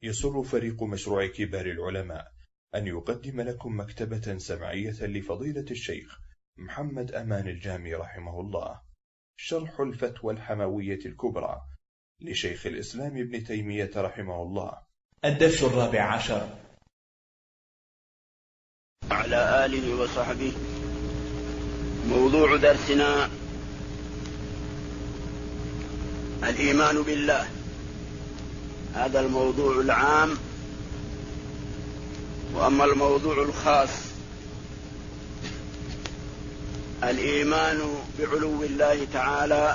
يسر فريق مشروع كبار العلماء أن يقدم لكم مكتبة سمعية لفضيلة الشيخ محمد أمان الجامي رحمه الله، شرح الفتوى الحموية الكبرى لشيخ الإسلام ابن تيمية رحمه الله، الدرس 14. وعلى آله وصحبه. موضوع درسنا الإيمان بالله. هذا الموضوع العام، وأما الموضوع الخاص الإيمان بعلو الله تعالى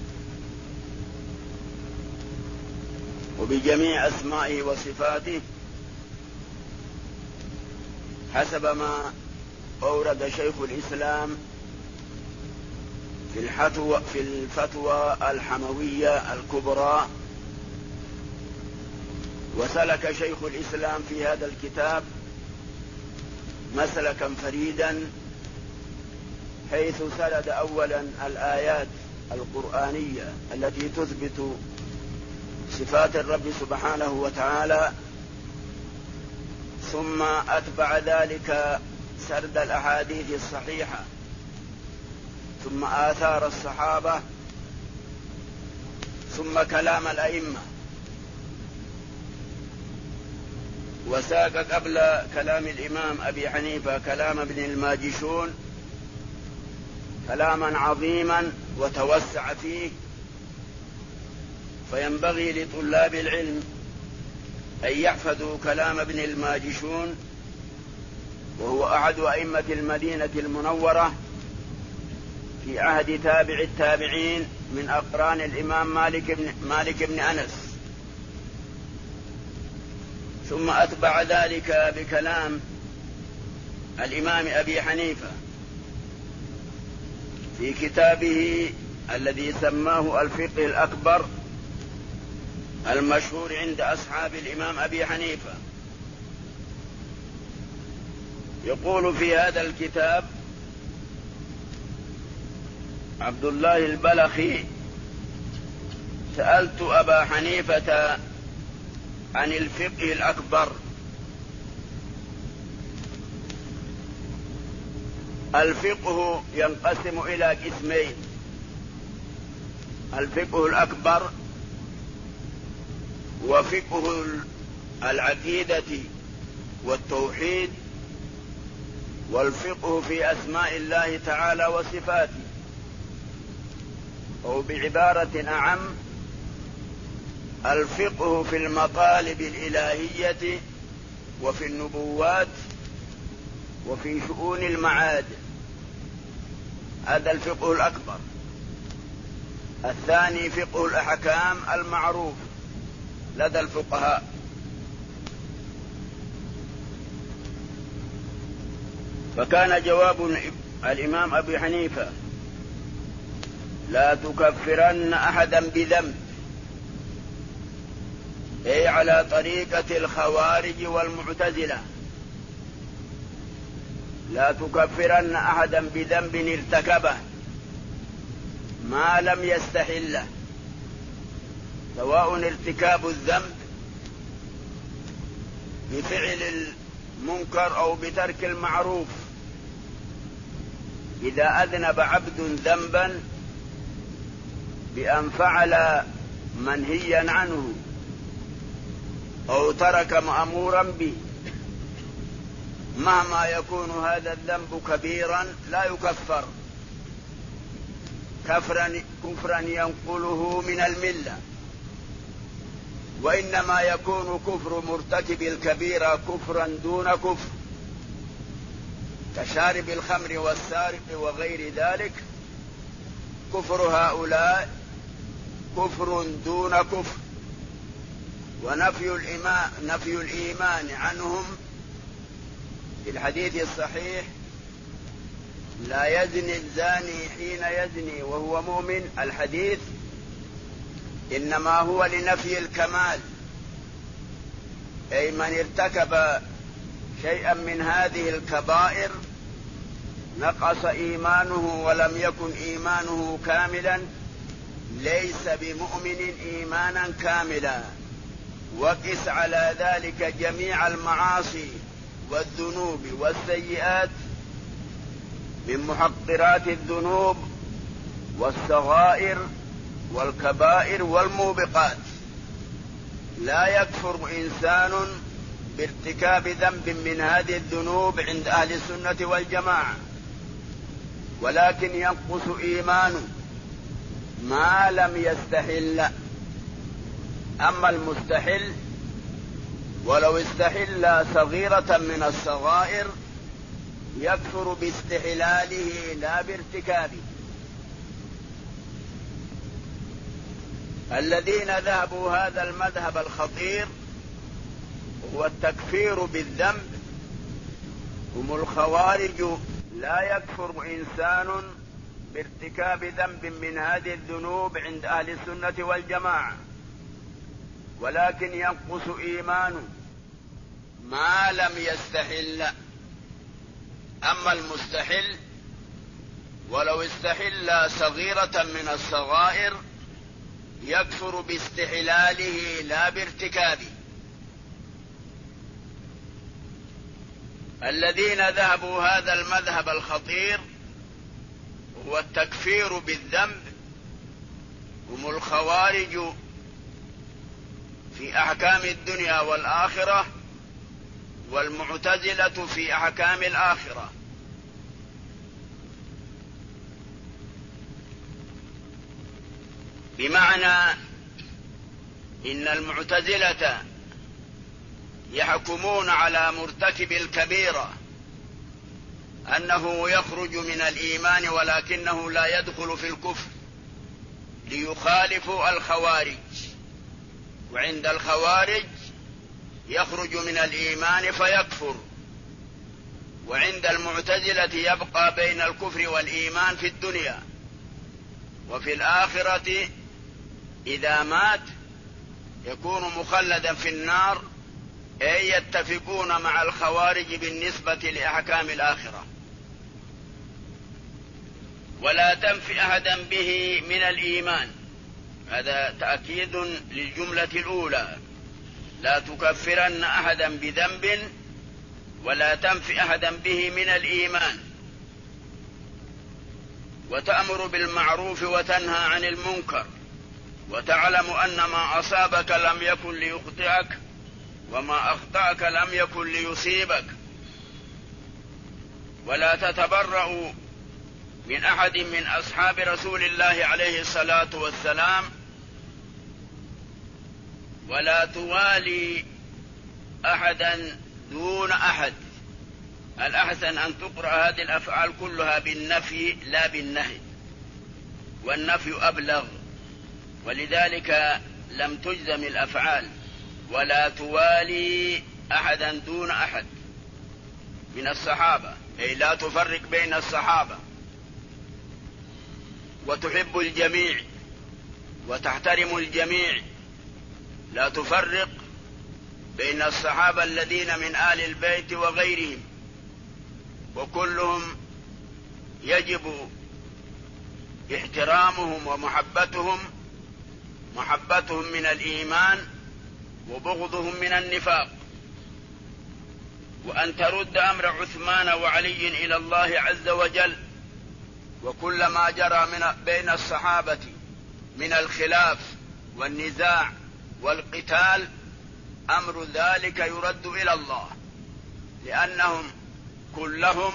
وبجميع أسمائه وصفاته حسب ما أورد شيخ الإسلام في الفتوى الحموية الكبرى. وسلك شيخ الإسلام في هذا الكتاب مسلكا فريدا، حيث سرد أولا الآيات القرآنية التي تثبت صفات الرب سبحانه وتعالى، ثم أتبع ذلك سرد الأحاديث الصحيحة، ثم آثار الصحابة، ثم كلام الأئمة. وساق قبل كلام الإمام أبي حنيفة كلام ابن الماجشون كلاما عظيما وتوسع فيه، فينبغي لطلاب العلم أن يحفظوا كلام ابن الماجشون، وهو أحد أئمة المدينة المنورة في عهد تابع التابعين من أقران الإمام مالك بن أنس. ثم أتبع ذلك بكلام الإمام أبي حنيفة في كتابه الذي سماه الفقه الأكبر، المشهور عند أصحاب الإمام أبي حنيفة. يقول في هذا الكتاب عبد الله البلخي: سألت أبا حنيفة عن الفقه الأكبر. الفقه ينقسم إلى قسمين: الفقه الأكبر وفقه العقيدة والتوحيد، والفقه في أسماء الله تعالى وصفاته، أو بعبارة أعم الفقه في المطالب الإلهية وفي النبوات وفي شؤون المعاد. هذا الفقه الأكبر. الثاني فقه الأحكام المعروف لدى الفقهاء. فكان جواب الإمام أبي حنيفة: لا تكفرن أحدا بذنب، أي على طريقة الخوارج والمعتزلة. لا تكفرن أحدا بذنب ارتكبه ما لم يستحله، سواء ارتكاب الذنب بفعل المنكر أو بترك المعروف. إذا أذنب عبد ذنبا بأن فعل منهيا عنه أو ترك مأمورا به، مهما يكون هذا الذنب كبيرا لا يكفر كفرا ينقله من الملة، وإنما يكون كفر مرتكب الكبيرة كفرا دون كفر، كشارب الخمر والسارق وغير ذلك. كفر هؤلاء كفر دون كفر. ونفي الإيمان عنهم في الحديث الصحيح: لا يزني الزاني حين يزني وهو مؤمن. الحديث إنما هو لنفي الكمال، أي من ارتكب شيئا من هذه الكبائر نقص إيمانه ولم يكن إيمانه كاملا، ليس بمؤمن إيمانا كاملا. وقس على ذلك جميع المعاصي والذنوب والسيئات من محقرات الذنوب والصغائر والكبائر والموبقات. لا يكفر إنسان بارتكاب ذنب من هذه الذنوب عند أهل السنة والجماعة، ولكن ينقص إيمانه ما لم يستحل. أما المستحل ولو استحل صغيرة من الصغائر يكفر باستحلاله لا بارتكابه. الذين ذهبوا هذا المذهب الخطير هو التكفير بالذنب هم الخوارج. لا يكفر إنسان بارتكاب ذنب من هذه الذنوب عند أهل السنة والجماعة، ولكن ينقص إيمانه ما لم يستحل. أما المستحل ولو استحل صغيرة من الصغائر يكفر باستحلاله لا بارتكابه. الذين ذهبوا هذا المذهب الخطير هو التكفير بالذنب هم الخوارج في أحكام الدنيا والآخرة، والمعتزلة في أحكام الآخرة. بمعنى إن المعتزلة يحكمون على مرتكب الكبيرة أنه يخرج من الإيمان ولكنه لا يدخل في الكفر ليخالفوا الخوارج، وعند الخوارج يخرج من الإيمان فيكفر، وعند المعتزلة يبقى بين الكفر والإيمان في الدنيا، وفي الآخرة إذا مات يكون مخلدا في النار، أي يتفقون مع الخوارج بالنسبة لأحكام الآخرة. ولا تنفي أحدا به من الإيمان، هذا تأكيد للجملة الأولى، لا تكفرن أحدا بذنب ولا تنفي أحدا به من الإيمان. وتأمر بالمعروف وتنهى عن المنكر، وتعلم أن ما أصابك لم يكن ليخطئك وما أخطأك لم يكن ليصيبك. ولا تتبرأ من أحد من أصحاب رسول الله عليه الصلاة والسلام، ولا توالي أحدا دون أحد. الأحسن أن تقرأ هذه الأفعال كلها بالنفي لا بالنهي، والنفي أبلغ، ولذلك لم تجزم الأفعال. ولا توالي أحدا دون أحد من الصحابة، أي لا تفرق بين الصحابة، وتحب الجميع وتحترم الجميع، لا تفرق بين الصحابة الذين من آل البيت وغيرهم، وكلهم يجب احترامهم ومحبتهم، محبتهم من الإيمان وبغضهم من النفاق. وأن ترد أمر عثمان وعلي إلى الله عز وجل، وكل ما جرى بين الصحابة من الخلاف والنزاع والقتال أمر ذلك يرد إلى الله، لأنهم كلهم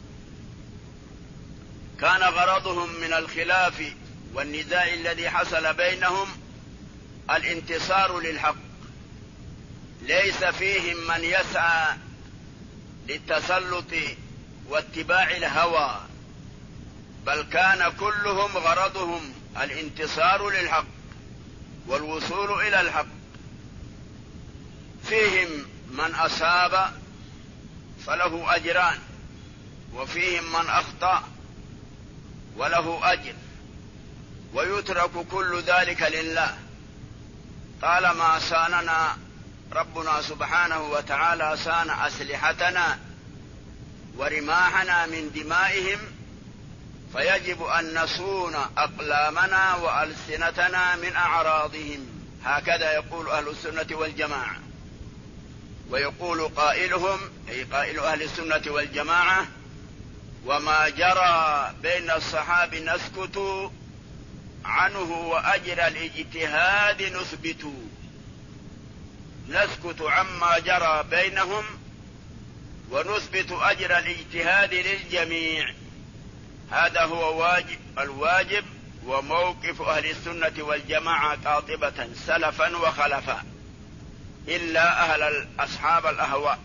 كان غرضهم من الخلاف والنزاع الذي حصل بينهم الانتصار للحق، ليس فيهم من يسعى للتسلط واتباع الهوى، بل كان كلهم غرضهم الانتصار للحق والوصول إلى الحق. فيهم من أصاب فله أجران، وفيهم من أخطأ وله أجر، ويترك كل ذلك لله طالما صاننا ربنا سبحانه وتعالى، صان أسلحتنا ورماحنا من دمائهم، فيجب أن نصون أقلامنا وألسنتنا من أعراضهم. هكذا يقول أهل السنة والجماعة. ويقول قائلهم أي قائل أهل السنة والجماعة: وما جرى بين الصحابة نسكت عنه وأجر الاجتهاد نثبت. نسكت عما جرى بينهم ونثبت أجر الاجتهاد للجميع. هذا هو الواجب وموقف أهل السنة والجماعة قاطبة سلفا وخلفا، إلا أصحاب الأهواء.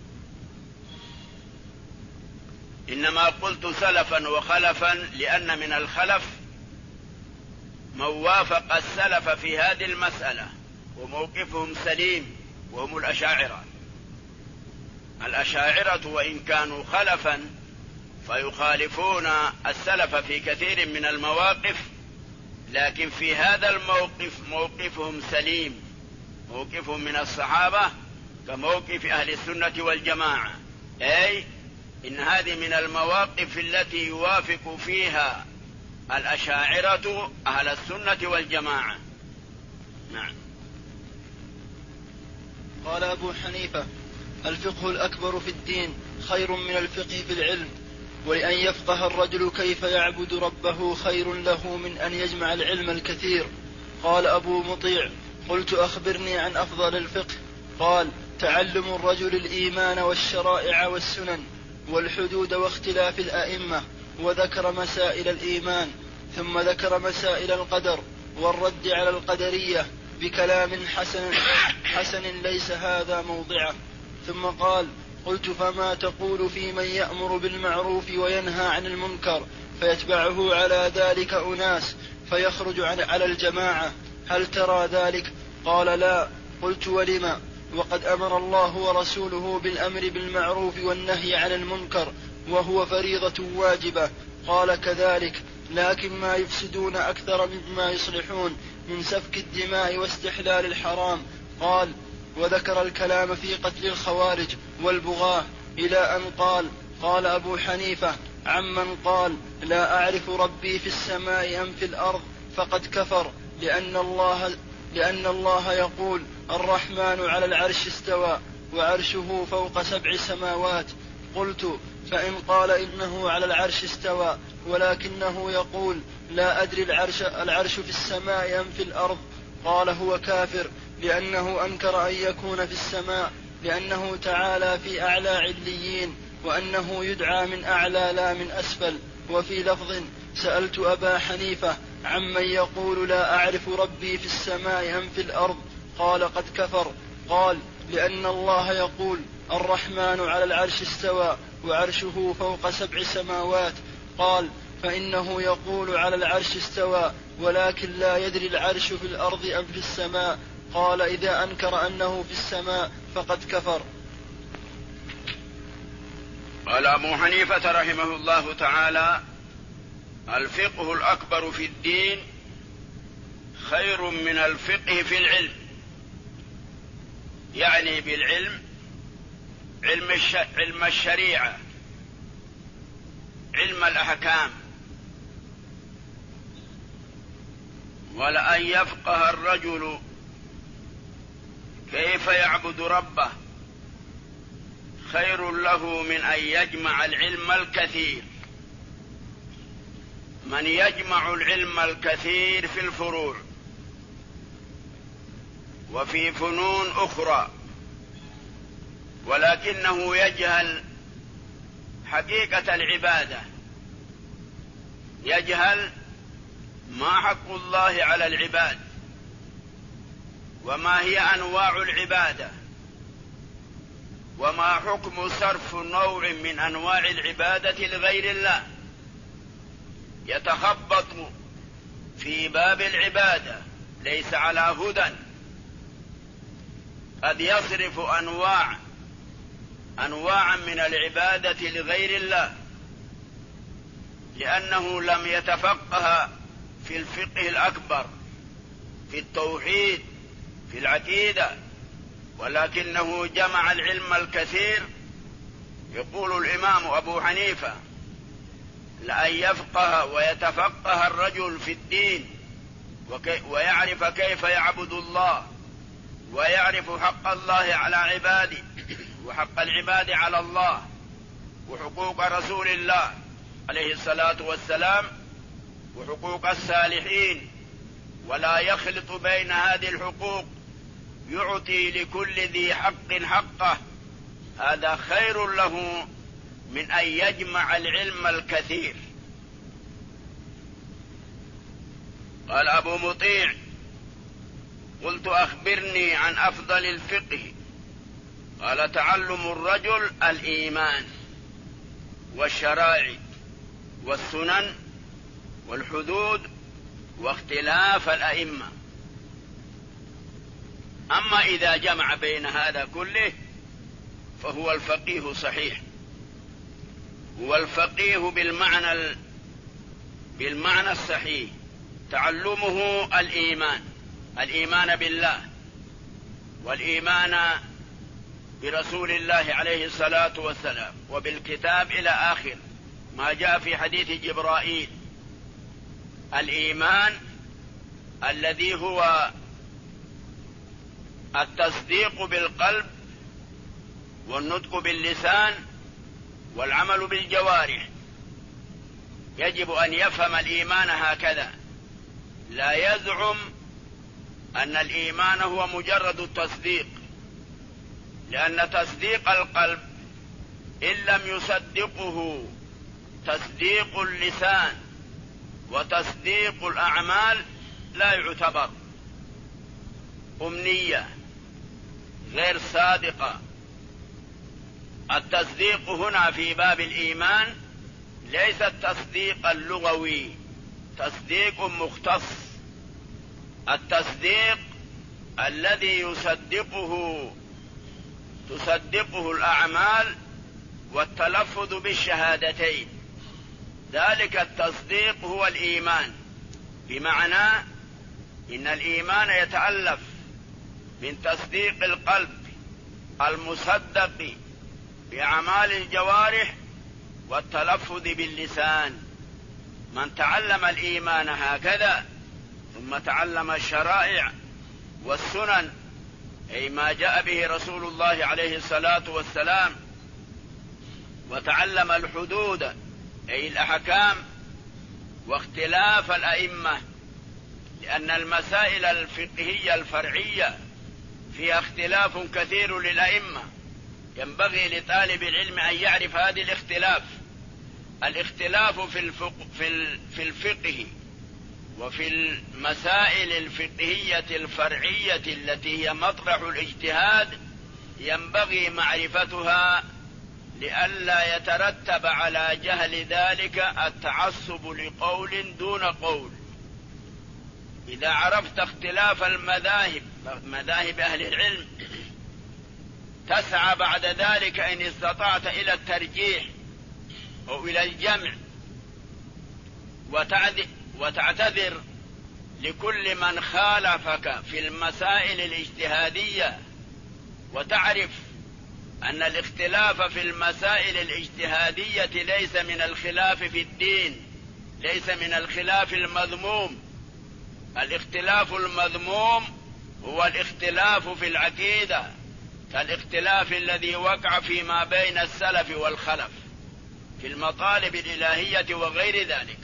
إنما قلت سلفا وخلفا لأن من الخلف من وافق السلف في هذه المسألة وموقفهم سليم، وهم الأشاعرة. الأشاعرة وإن كانوا خلفا فيخالفون السلف في كثير من المواقف، لكن في هذا الموقف موقفهم سليم، موقفهم من الصحابة كموقف أهل السنة والجماعة. أي إن هذه من المواقف التي يوافق فيها الأشاعرة أهل السنة والجماعة. نعم. قال أبو حنيفة: الفقه الأكبر في الدين خير من الفقه في العلم، ولأن يفقه الرجل كيف يعبد ربه خير له من أن يجمع العلم الكثير. قال أبو مطيع: قلت أخبرني عن أفضل الفقه. قال: تعلم الرجل الإيمان والشرائع والسنن والحدود واختلاف الأئمة. وذكر مسائل الإيمان، ثم ذكر مسائل القدر والرد على القدرية بكلام حسن ليس هذا موضعه. ثم قال: قلت: فما تقول في من يأمر بالمعروف وينهى عن المنكر فيتبعه على ذلك أناس فيخرج على الجماعة، هل ترى ذلك؟ قال: لا. قلت: ولما؟ وقد أمر الله ورسوله بالأمر بالمعروف والنهي عن المنكر وهو فريضة واجبة. قال: كذلك، لكن ما يفسدون أكثر مما يصلحون من سفك الدماء واستحلال الحرام. قال: وذكر الكلام في قتل الخوارج والبغاة إلى أن قال أبو حنيفة: عمن قال لا أعرف ربي في السماء أم في الأرض فقد كفر، لأن الله يقول: الرحمن على العرش استوى وعرشه فوق 7 سماوات. قلت: فإن قال إنه على العرش استوى ولكنه يقول لا أدري العرش في السماء أم في الأرض، قال: هو كافر، لأنه أنكر أن يكون في السماء، لأنه تعالى في أعلى عليين، وأنه يدعى من أعلى لا من أسفل. وفي لفظ: سألت أبا حنيفة عمن يقول لا أعرف ربي في السماء أم في الأرض، قال: قد كفر. قال: لأن الله يقول: الرحمن على العرش استوى وعرشه فوق 7 سماوات. قال: فإنه يقول على العرش استوى ولكن لا يدري العرش في الأرض أم في السماء. قال: إذا أنكر أنه في السماء فقد كفر. قال أبو حنيفة رحمه الله تعالى: الفقه الأكبر في الدين خير من الفقه في العلم. يعني بالعلم علم الشريعة، علم الأحكام. ولأن يفقه الرجل كيف يعبد ربه خير له من أن يجمع العلم الكثير. من يجمع العلم الكثير في الفروع وفي فنون أخرى ولكنه يجهل حقيقة العبادة، يجهل ما حق الله على العباد وما هي أنواع العبادة وما حكم صرف نوع من أنواع العبادة لغير الله، يتخبط في باب العبادة ليس على هدى، قد يصرف أنواعا من العبادة لغير الله لأنه لم يتفقه في الفقه الأكبر، في التوحيد، في العقيدة، ولكنه جمع العلم الكثير. يقول الإمام أبو حنيفة: لأن يفقه ويتفقه الرجل في الدين ويعرف كيف يعبد الله، ويعرف حق الله على عباده وحق العباد على الله وحقوق رسول الله عليه الصلاة والسلام وحقوق الصالحين، ولا يخلط بين هذه الحقوق، يعطي لكل ذي حق حقه، هذا خير له من أن يجمع العلم الكثير. قال أبو مطيع: قلت أخبرني عن أفضل الفقه. قال: تعلم الرجل الإيمان والشرائع والسنن والحدود واختلاف الأئمة. أما إذا جمع بين هذا كله فهو الفقيه صحيح، هو الفقيه بالمعنى الصحيح. تعلمه الإيمان بالله والإيمان برسول الله عليه الصلاة والسلام وبالكتاب إلى آخر ما جاء في حديث جبرائيل. الإيمان الذي هو التصديق بالقلب والنطق باللسان والعمل بالجوارح. يجب أن يفهم الإيمان هكذا، لا يزعم أن الإيمان هو مجرد التصديق، لأن تصديق القلب إن لم يصدقه تصديق اللسان وتصديق الأعمال لا يعتبر، أمنية غير صادقة. التصديق هنا في باب الإيمان ليس التصديق اللغوي، تصديق مختص. التصديق الذي تصدقه الأعمال والتلفظ بالشهادتين، ذلك التصديق هو الإيمان، بمعنى إن الإيمان يتألف من تصديق القلب المصدق بأعمال الجوارح والتلفظ باللسان. من تعلم الإيمان هكذا ثم تعلم الشرائع والسنن، أي ما جاء به رسول الله عليه الصلاة والسلام، وتعلم الحدود أي الأحكام واختلاف الأئمة، لأن المسائل الفقهية الفرعية فيها اختلاف كثير للأئمة، ينبغي لطالب العلم أن يعرف هذه الاختلاف في الفقه وفي المسائل الفقهية الفرعية التي هي مطرح الاجتهاد، ينبغي معرفتها لئلا يترتب على جهل ذلك التعصب لقول دون قول. إذا عرفت اختلاف مذاهب أهل العلم تسعى بعد ذلك إن استطعت إلى الترجيح أو إلى الجمع، وتعتذر لكل من خالفك في المسائل الاجتهادية، وتعرف أن الاختلاف في المسائل الاجتهادية ليس من الخلاف في الدين، ليس من الخلاف المذموم. الاختلاف المذموم هو الاختلاف في العقيدة، كالاختلاف الذي وقع فيما بين السلف والخلف في المطالب الإلهية وغير ذلك.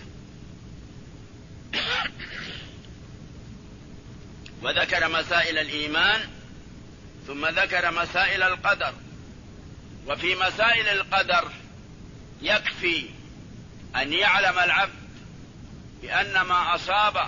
وذكر مسائل الإيمان ثم ذكر مسائل القدر. وفي مسائل القدر يكفي أن يعلم العبد بأن ما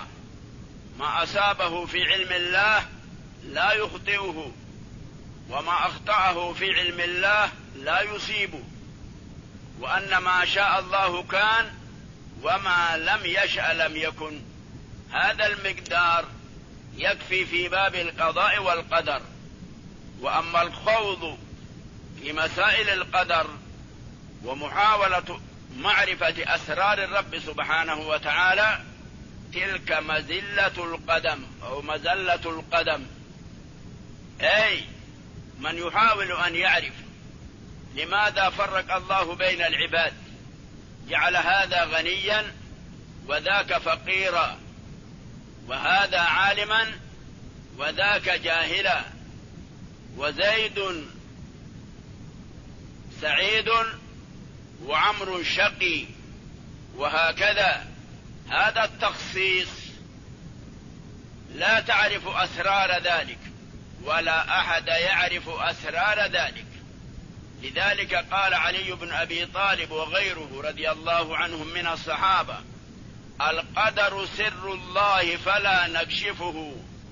أصابه في علم الله لا يخطئه، وما أخطأه في علم الله لا يصيبه، وأن ما شاء الله كان وما لم يشأ لم يكن. هذا المقدار يكفي في باب القضاء والقدر. وأما الخوض في مسائل القدر ومحاولة معرفة أسرار الرب سبحانه وتعالى، تلك مزلة القدم أو مزلة القدم، أي من يحاول أن يعرف لماذا فرق الله بين العباد، جعل هذا غنيا وذاك فقيرا، وهذا عالما وذاك جاهلا، وزيد سعيد وعمر شقي، وهكذا. هذا التخصيص لا تعرف أسرار ذلك ولا أحد يعرف أسرار ذلك. لذلك قال علي بن أبي طالب وغيره رضي الله عنهم من الصحابة: القدر سر الله فلا نكشفه،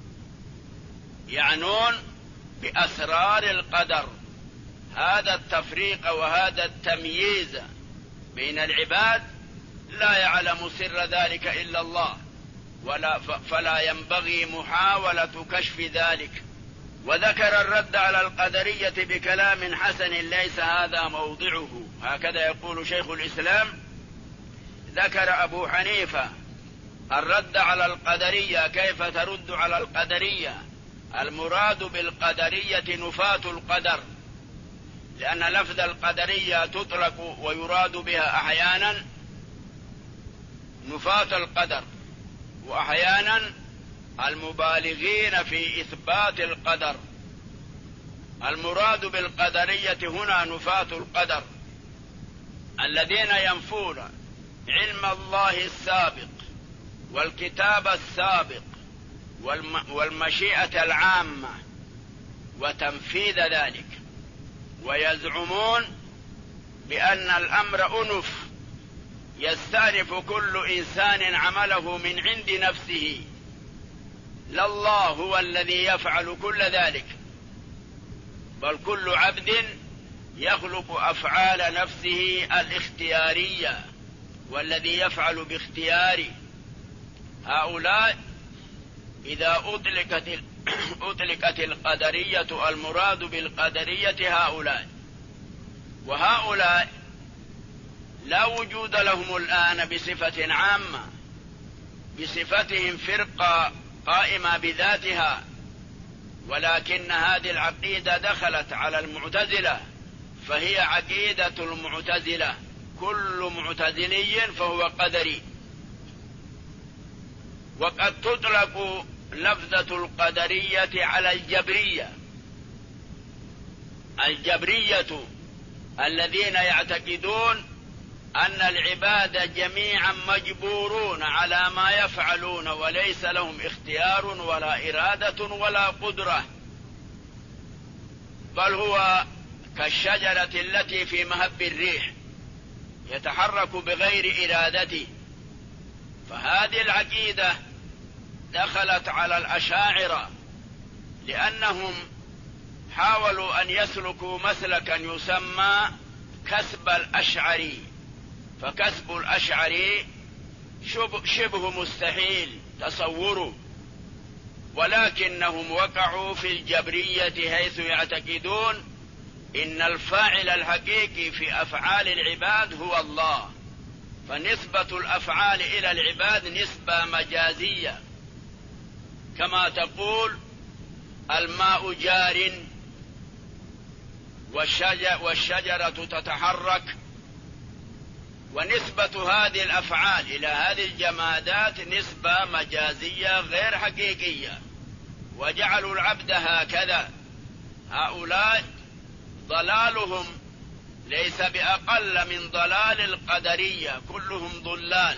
يعنون بأسرار القدر. هذا التفريق وهذا التمييز بين العباد لا يعلم سر ذلك إلا الله، فلا ينبغي محاولة كشف ذلك. وذكر الرد على القدرية بكلام حسن ليس هذا موضعه. هكذا يقول شيخ الإسلام: ذكر أبو حنيفة الرد على القدرية. كيف ترد على القدرية؟ المراد بالقدرية نفاة القدر، لأن لفظ القدرية تطلق ويراد بها أحيانا نفاة القدر، وأحيانا المبالغين في إثبات القدر. المراد بالقدرية هنا نفاة القدر، الذين ينفون علم الله السابق والكتاب السابق والمشيئة العامة وتنفيذ ذلك، ويزعمون بأن الأمر أنف يستأنف كل إنسان عمله من عند نفسه، لا الله هو الذي يفعل كل ذلك، بل كل عبد يخلق أفعال نفسه الاختيارية، والذي يفعل باختياره. هؤلاء إذا أطلقت القدرية المراد بالقدرية هؤلاء، وهؤلاء لا وجود لهم الآن بصفة عامة، بصفتهم فرقة قائمة بذاتها، ولكن هذه العقيدة دخلت على المعتزلة فهي عقيدة المعتزلة. كل معتزلي فهو قدري. وقد تطلق لفظة القدرية على الجبرية. الجبرية الذين يعتقدون أن العباد جميعا مجبورون على ما يفعلون وليس لهم اختيار ولا إرادة ولا قدرة، بل هو كالشجرة التي في مهب الريح يتحرك بغير إرادته. فهذه العقيدة دخلت على الأشاعرة لأنهم حاولوا أن يسلكوا مسلكا يسمى كسب الأشعري، فكسب الأشعري شبه مستحيل تصوره، ولكنهم وقعوا في الجبرية حيث يعتقدون إن الفاعل الحقيقي في أفعال العباد هو الله، فنسبة الأفعال إلى العباد نسبة مجازية، كما تقول الماء جار والشجرة تتحرك. ونسبة هذه الأفعال إلى هذه الجمادات نسبة مجازية غير حقيقية، وجعلوا العبد هكذا. هؤلاء ضلالهم ليس بأقل من ضلال القدرية، كلهم ضلال.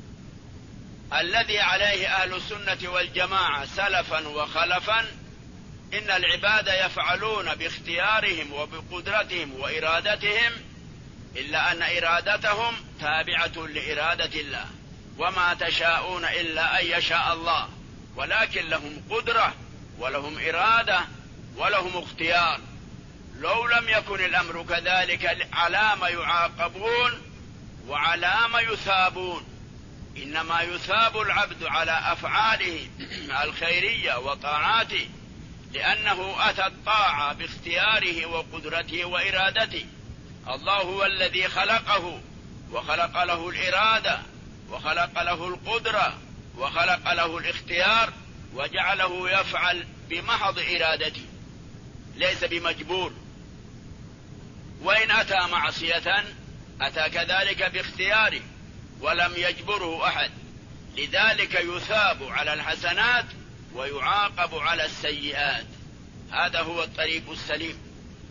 الذي عليه أهل السنة والجماعة سلفا وخلفا إن العباد يفعلون باختيارهم وبقدرتهم وإرادتهم، إلا أن إرادتهم تابعة لإرادة الله، وما تشاءون إلا أن يشاء الله، ولكن لهم قدرة ولهم إرادة ولهم اختيار. لو لم يكن الأمر كذلك على ما يعاقبون وعلى ما يثابون. إنما يثاب العبد على أفعاله الخيرية وطاعاته لأنه أتى الطاعة باختياره وقدرته وإرادته. الله هو الذي خلقه وخلق له الإرادة وخلق له القدرة وخلق له الاختيار وجعله يفعل بمحض إرادته ليس بمجبور. وإن أتى معصية أتى كذلك باختياره ولم يجبره أحد، لذلك يثاب على الحسنات ويعاقب على السيئات. هذا هو الطريق السليم.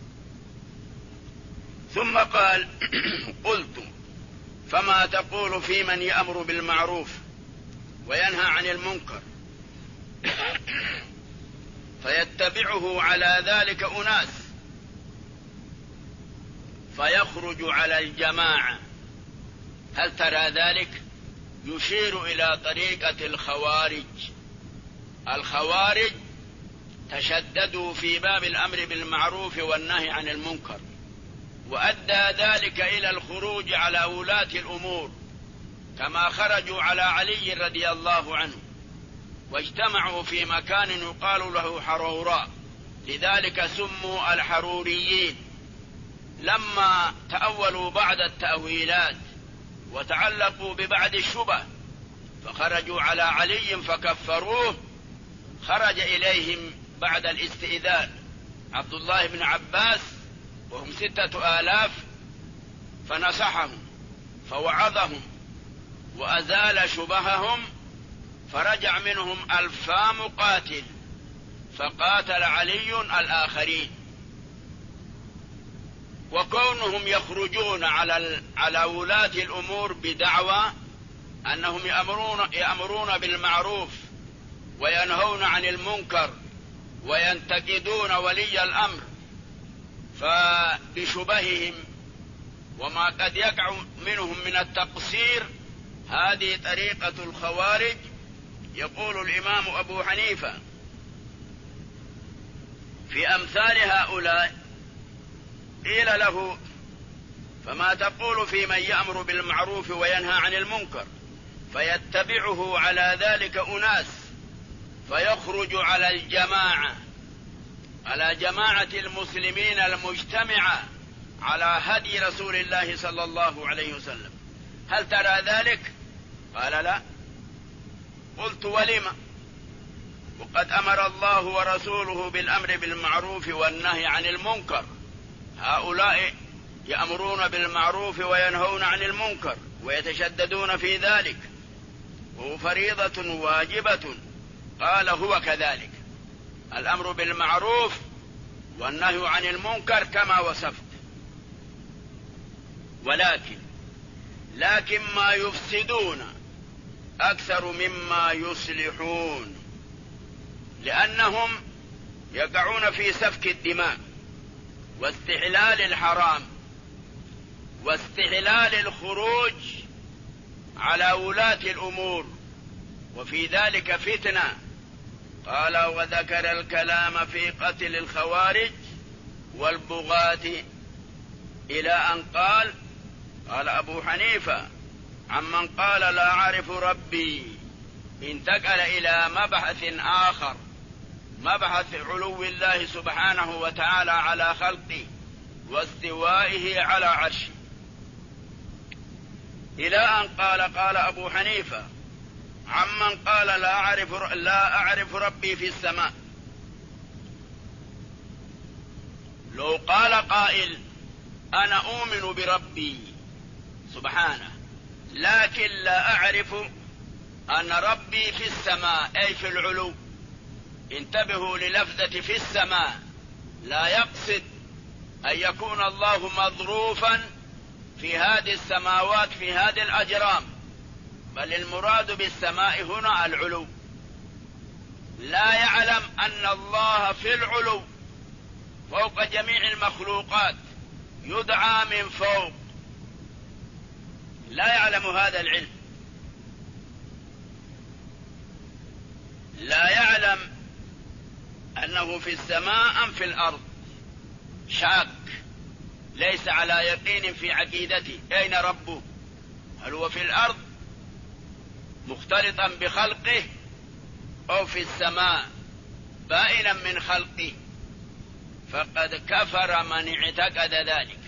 ثم قال قلت فما تقول في من يأمر بالمعروف وينهى عن المنكر فيتبعه على ذلك أناس فيخرج على الجماعة، هل ترى ذلك؟ يشير إلى طريقة الخوارج. الخوارج تشددوا في باب الأمر بالمعروف والنهي عن المنكر، وأدى ذلك إلى الخروج على ولاة الأمور، كما خرجوا على علي رضي الله عنه واجتمعوا في مكان يقال له حروراء، لذلك سموا الحروريين. لما تأولوا بعض التأويلات وتعلقوا ببعض الشبه فخرجوا على علي فكفروه، خرج إليهم بعد الاستئذان عبد الله بن عباس وهم 6000 فنصحهم فوعظهم وأزال شبههم، فرجع منهم 1000 مقاتل فقاتل علي الآخرين. وكونهم يخرجون على ولاة الأمور بدعوى أنهم يأمرون بالمعروف وينهون عن المنكر وينتقدون ولي الأمر، فبشبههم وما قد يقع منهم من التقصير، هذه طريقة الخوارج. يقول الإمام أبو حنيفة في أمثال هؤلاء قيل له فما تقول في من يأمر بالمعروف وينهى عن المنكر فيتبعه على ذلك أناس فيخرج على الجماعة، على جماعة المسلمين المجتمعة على هدي رسول الله صلى الله عليه وسلم، هل ترى ذلك؟ قال لا. قلت ولم؟ وقد أمر الله ورسوله بالأمر بالمعروف والنهي عن المنكر، هؤلاء يأمرون بالمعروف وينهون عن المنكر ويتشددون في ذلك، وهو فريضة واجبة. قال هو كذلك، الأمر بالمعروف والنهي عن المنكر كما وصفت، لكن ما يفسدون أكثر مما يصلحون، لأنهم يقعون في سفك الدماء واستحلال الحرام واستحلال الخروج على ولاة الأمور، وفي ذلك فتنة. قال وذكر الكلام في قتل الخوارج والبغاة إلى أن قال أبو حنيفة عمن قال لا أعرف ربي، انتقل إلى مبحث آخر، مبحث علو الله سبحانه وتعالى على خلقه واستوائه على عرشه، إلى أن قال أبو حنيفة عمن قال لا أعرف ربي في السماء. لو قال قائل أنا أؤمن بربي سبحانه لكن لا أعرف أن ربي في السماء أي في العلو، انتبهوا للفظة في السماء، لا يقصد أن يكون الله مظروفا في هذه السماوات في هذه الأجرام، بل المراد بالسماء هنا العلو. لا يعلم أن الله في العلو فوق جميع المخلوقات، يدعى من فوق، لا يعلم هذا العلم، لا يعلم أنه في السماء أم في الأرض، شاك، ليس على يقين في عقيدته أين ربه، هل هو في الأرض مختلطا بخلقه أو في السماء بائنا من خلقه، فقد كفر من اعتقد ذلك.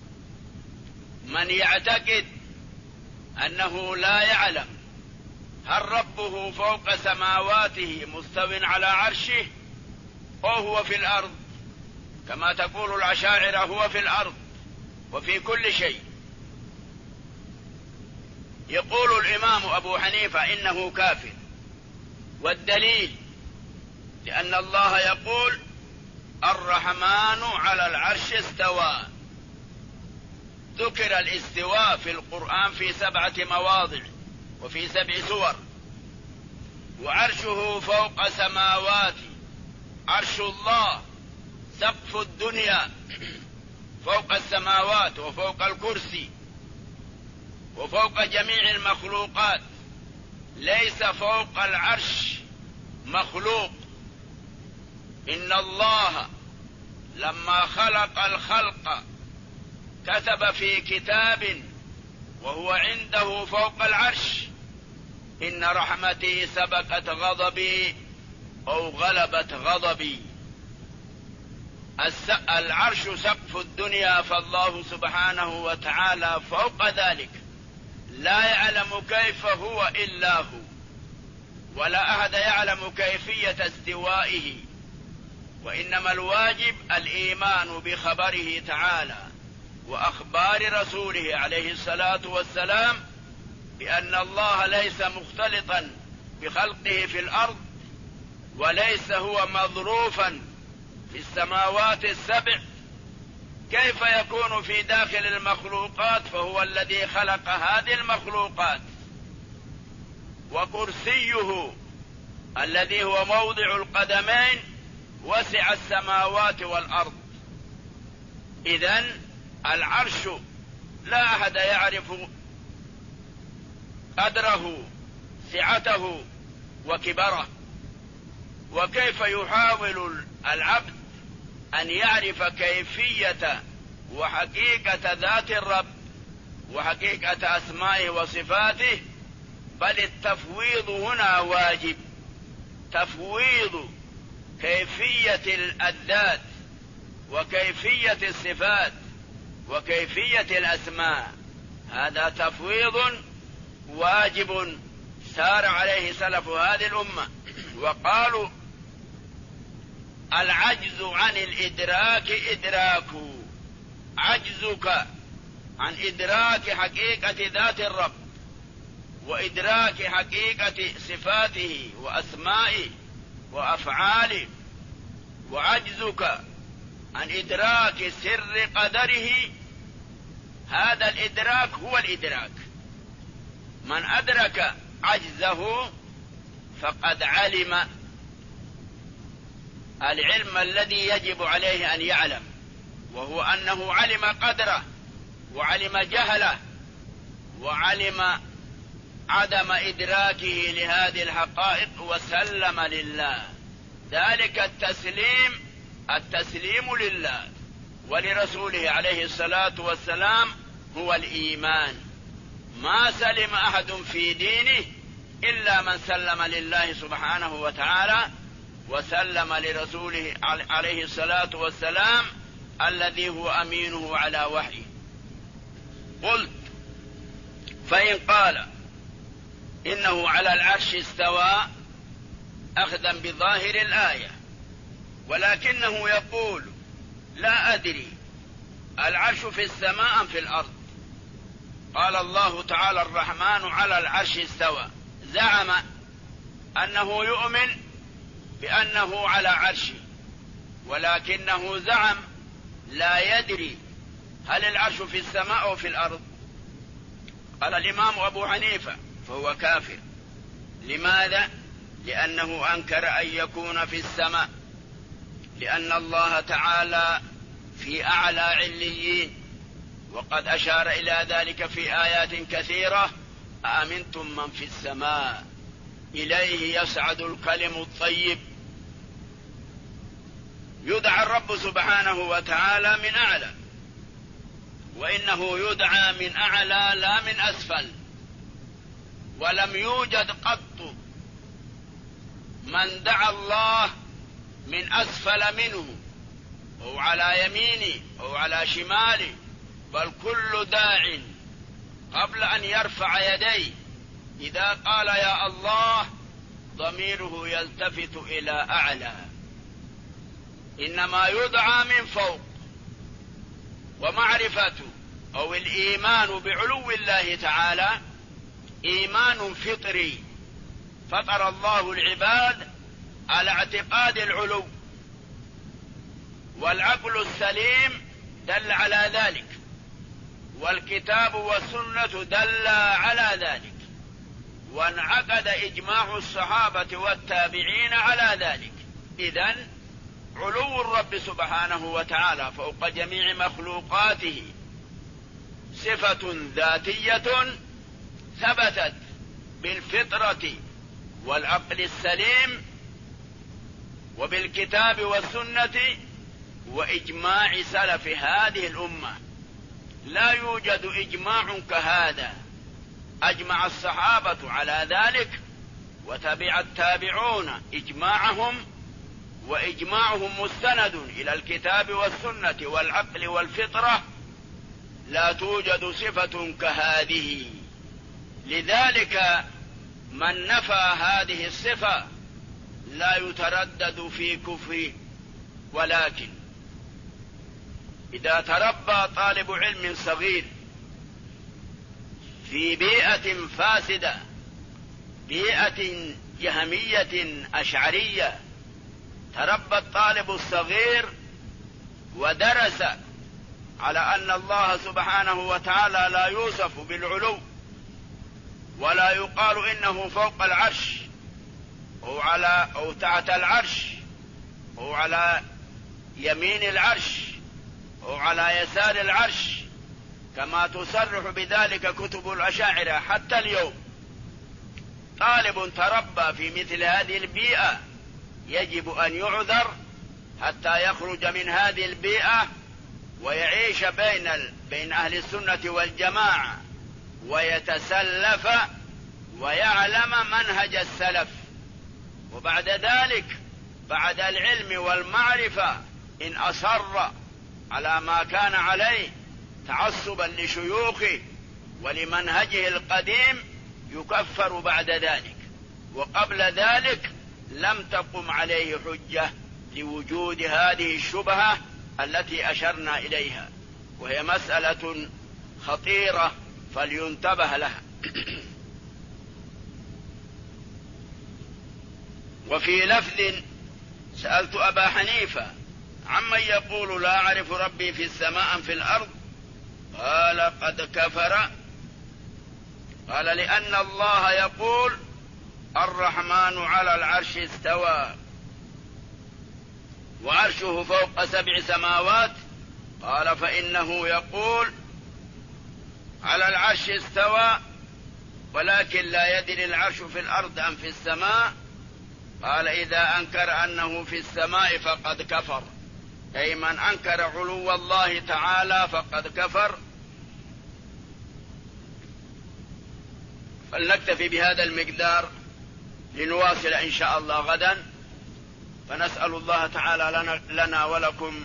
من يعتقد أنه لا يعلم هل ربه فوق سماواته مستو على عرشه أو هو في الأرض، كما تقول الأشاعرة هو في الأرض وفي كل شيء، يقول الإمام أبو حنيفة إنه كافر، والدليل لأن الله يقول الرحمن على العرش استوى. ذكر الاستواء في القرآن في 7 مواضع وفي 7 سور. وعرشه فوق سماوات، عرش الله سقف الدنيا فوق السماوات وفوق الكرسي وفوق جميع المخلوقات، ليس فوق العرش مخلوق. إن الله لما خلق الخلق كتب في كتاب وهو عنده فوق العرش إن رحمتي سبقت غضبي أو غلبت غضبي. العرش سقف الدنيا، فالله سبحانه وتعالى فوق ذلك لا يعلم كيف هو إلا هو، ولا أحد يعلم كيفية استوائه، وإنما الواجب الإيمان بخبره تعالى وأخبار رسوله عليه الصلاة والسلام بأن الله ليس مختلطا بخلقه في الأرض، وليس هو مظروفا في السماوات ال7. كيف يكون في داخل المخلوقات؟ فهو الذي خلق هذه المخلوقات. وكرسيه الذي هو موضع القدمين وسع السماوات والأرض. إذن العرش لا أحد يعرف قدره سعته وكبره. وكيف يحاول العبد أن يعرف كيفية وحقيقة ذات الرب وحقيقة أسمائه وصفاته؟ بل التفويض هنا واجب، تفويض كيفية الذات وكيفية الصفات وكيفية الأسماء، هذا تفويض واجب سار عليه سلف هذه الأمة. وقالوا العجز عن الإدراك إدراك، عجزك عن إدراك حقيقة ذات الرب وإدراك حقيقة صفاته وأسمائه وأفعاله، وعجزك عن إدراك سر قدره، هذا الإدراك هو الإدراك. من أدرك عجزه فقد علم العلم الذي يجب عليه أن يعلم، وهو أنه علم قدره وعلم جهله وعلم عدم إدراكه لهذه الحقائق وسلم لله. ذلك التسليم لله ولرسوله عليه الصلاة والسلام هو الإيمان. ما سلم أحد في دينه إلا من سلم لله سبحانه وتعالى وسلم لرسوله عليه الصلاة والسلام الذي هو أمينه على وحيه. قلت فإن قال إنه على العرش استوى أخذا بظاهر الآية، ولكنه يقول لا أدري العرش في السماء أم في الأرض. قال الله تعالى الرحمن على العرش استوى، زعم أنه يؤمن بأنه على عرشه، ولكنه زعم لا يدري هل العرش في السماء أو في الأرض. قال الإمام أبو حنيفة فهو كافر. لماذا؟ لأنه أنكر أن يكون في السماء، لأن الله تعالى في أعلى عليين، وقد أشار إلى ذلك في آيات كثيرة: أأمنتم من في السماء إليه يصعد الكلم الطيب. يدعى الرب سبحانه وتعالى من أعلى، وإنه يدعى من أعلى لا من أسفل، ولم يوجد قط من دعا الله من أسفل منه أو على يمينه أو على شماله، بل كل داع قبل أن يرفع يديه إذا قال يا الله ضميره يلتفت إلى أعلى. إنما يدعى من فوق. ومعرفته أو الإيمان بعلو الله تعالى إيمان فطري، فطر الله العباد على اعتقاد العلو، والعقل السليم دل على ذلك، والكتاب والسنة دل على ذلك، وانعقد إجماع الصحابة والتابعين على ذلك. إذن علو الرب سبحانه وتعالى فوق جميع مخلوقاته صفة ذاتية ثبتت بالفطرة والعقل السليم وبالكتاب والسنة وإجماع سلف هذه الأمة. لا يوجد إجماع كهذا، أجمع الصحابة على ذلك وتبع التابعون إجماعهم، وإجماعهم مستند إلى الكتاب والسنة والعقل والفطرة. لا توجد صفة كهذه. لذلك من نفى هذه الصفة لا يتردد في كفره، ولكن إذا تربى طالب علم صغير في بيئة فاسدة، بيئة جهمية أشعرية، تربى الطالب الصغير ودرس على أن الله سبحانه وتعالى لا يوصف بالعلو، ولا يقال إنه فوق العرش أو تحت العرش أو على يمين العرش أو على يسار العرش، كما تصرح بذلك كتب الأشاعرة حتى اليوم. طالب تربى في مثل هذه البيئة يجب أن يعذر حتى يخرج من هذه البيئة ويعيش بين أهل السنة والجماعة ويتسلف ويعلم منهج السلف. وبعد ذلك بعد العلم والمعرفة إن أصر على ما كان عليه تعصبا لشيوخه ولمنهجه القديم يكفر بعد ذلك، وقبل ذلك لم تقم عليه حجة لوجود هذه الشبهة التي أشرنا إليها، وهي مسألة خطيرة فلينتبه لها. وفي لفظ سألت أبا حنيفة عمن يقول لا أعرف ربي في السماء أم في الأرض، قال قد كفر. قال لأن الله يقول الرحمن على العرش استوى وعرشه فوق 7 سماوات. قال فإنه يقول على العرش استوى ولكن لا يدري العرش في الأرض أم في السماء. قال إذا أنكر أنه في السماء فقد كفر، أي من أنكر علو الله تعالى فقد كفر. فلنكتفي بهذا المقدار لنواصل إن شاء الله غدا، فنسأل الله تعالى لنا ولكم